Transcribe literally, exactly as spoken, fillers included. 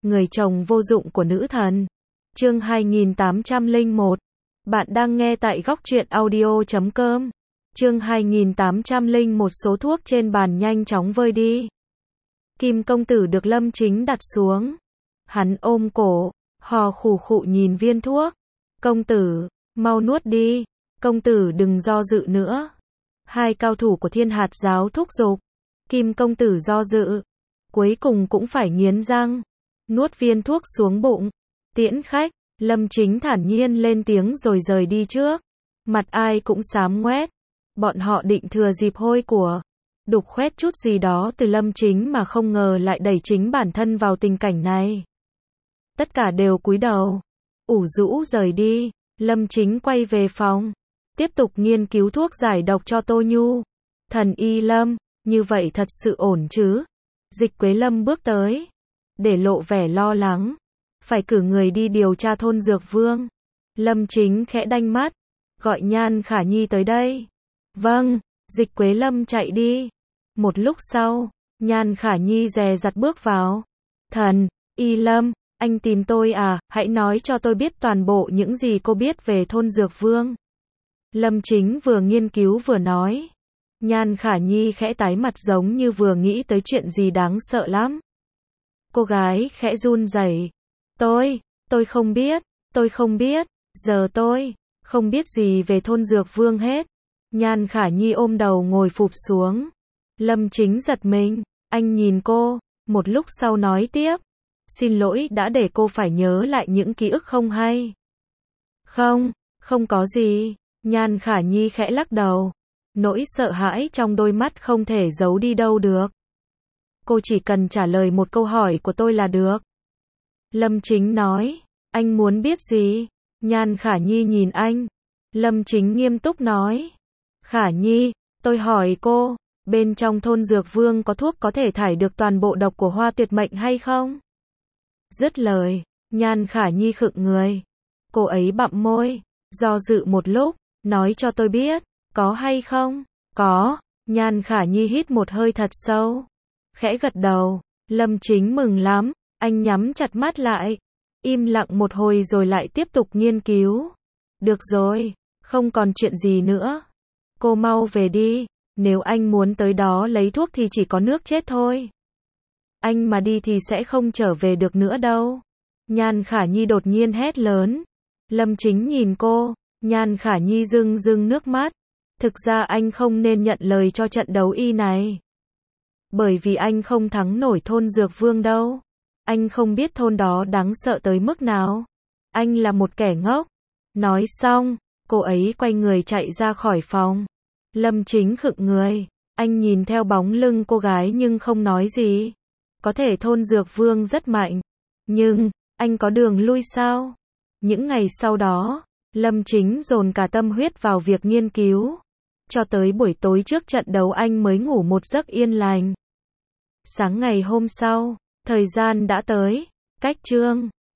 người chồng vô dụng của nữ thần. Chương hai nghìn tám trăm lẻ một. Bạn đang nghe tại góc truyện audio chấm com. Chương hai nghìn tám trăm lẻ một. Số thuốc trên bàn nhanh chóng vơi đi. Kim công tử được Lâm Chính đặt xuống. Hắn ôm cổ, hò khủ khụ nhìn viên thuốc. Công tử, mau nuốt đi. Công tử đừng do dự nữa. Hai cao thủ của Thiên Hạt giáo thúc giục. Kim công tử do dự. Cuối cùng cũng phải nghiến răng. Nuốt viên thuốc xuống bụng. Tiễn khách, Lâm Chính thản nhiên lên tiếng rồi rời đi trước. Mặt ai cũng xám ngoét. Bọn họ định thừa dịp hôi của đục khoét chút gì đó từ Lâm Chính mà không ngờ lại đẩy chính bản thân vào tình cảnh này. Tất cả đều cúi đầu. Ủ rũ rời đi. Lâm Chính quay về phòng. Tiếp tục nghiên cứu thuốc giải độc cho Tô Nhu. Thần y Lâm, như vậy thật sự ổn chứ? Dịch Quế Lâm bước tới. Để lộ vẻ lo lắng. Phải cử người đi điều tra thôn Dược Vương. Lâm Chính khẽ đanh mắt. Gọi Nhan Khả Nhi tới đây. Vâng, Dịch Quế Lâm chạy đi. Một lúc sau, Nhan Khả Nhi dè dặt bước vào. Thần y Lâm, anh tìm tôi à, hãy nói cho tôi biết toàn bộ những gì cô biết về thôn Dược Vương. Lâm Chính vừa nghiên cứu vừa nói. Nhan Khả Nhi khẽ tái mặt giống như vừa nghĩ tới chuyện gì đáng sợ lắm. Cô gái khẽ run rẩy. Tôi, tôi không biết, tôi không biết, giờ tôi không biết gì về thôn Dược Vương hết. Nhan Khả Nhi ôm đầu ngồi phụp xuống. Lâm Chính giật mình, anh nhìn cô, một lúc sau nói tiếp. Xin lỗi đã để cô phải nhớ lại những ký ức không hay. Không, không có gì. Nhan Khả Nhi khẽ lắc đầu. Nỗi sợ hãi trong đôi mắt không thể giấu đi đâu được. Cô chỉ cần trả lời một câu hỏi của tôi là được. Lâm Chính nói. Anh muốn biết gì? Nhan Khả Nhi nhìn anh. Lâm Chính nghiêm túc nói. Khả Nhi, tôi hỏi cô, bên trong thôn Dược Vương có thuốc có thể thải được toàn bộ độc của hoa tuyệt mệnh hay không? Dứt lời, Nhan Khả Nhi khựng người. Cô ấy bặm môi, do dự một lúc, nói cho tôi biết, có hay không? Có. Nhan Khả Nhi hít một hơi thật sâu, khẽ gật đầu. Lâm Chính mừng lắm, anh nhắm chặt mắt lại, im lặng một hồi rồi lại tiếp tục nghiên cứu. Được rồi, không còn chuyện gì nữa. Cô mau về đi, nếu anh muốn tới đó lấy thuốc thì chỉ có nước chết thôi. Anh mà đi thì sẽ không trở về được nữa đâu. Nhan Khả Nhi đột nhiên hét lớn. Lâm Chính nhìn cô, Nhan Khả Nhi rưng rưng nước mắt. Thực ra anh không nên nhận lời cho trận đấu y này. Bởi vì anh không thắng nổi thôn Dược Vương đâu. Anh không biết thôn đó đáng sợ tới mức nào. Anh là một kẻ ngốc. Nói xong, cô ấy quay người chạy ra khỏi phòng. Lâm Chính khựng người. Anh nhìn theo bóng lưng cô gái nhưng không nói gì. Có thể thôn Dược Vương rất mạnh. Nhưng, anh có đường lui sao? Những ngày sau đó, Lâm Chính dồn cả tâm huyết vào việc nghiên cứu. Cho tới buổi tối trước trận đấu anh mới ngủ một giấc yên lành. Sáng ngày hôm sau, thời gian đã tới. Cách chương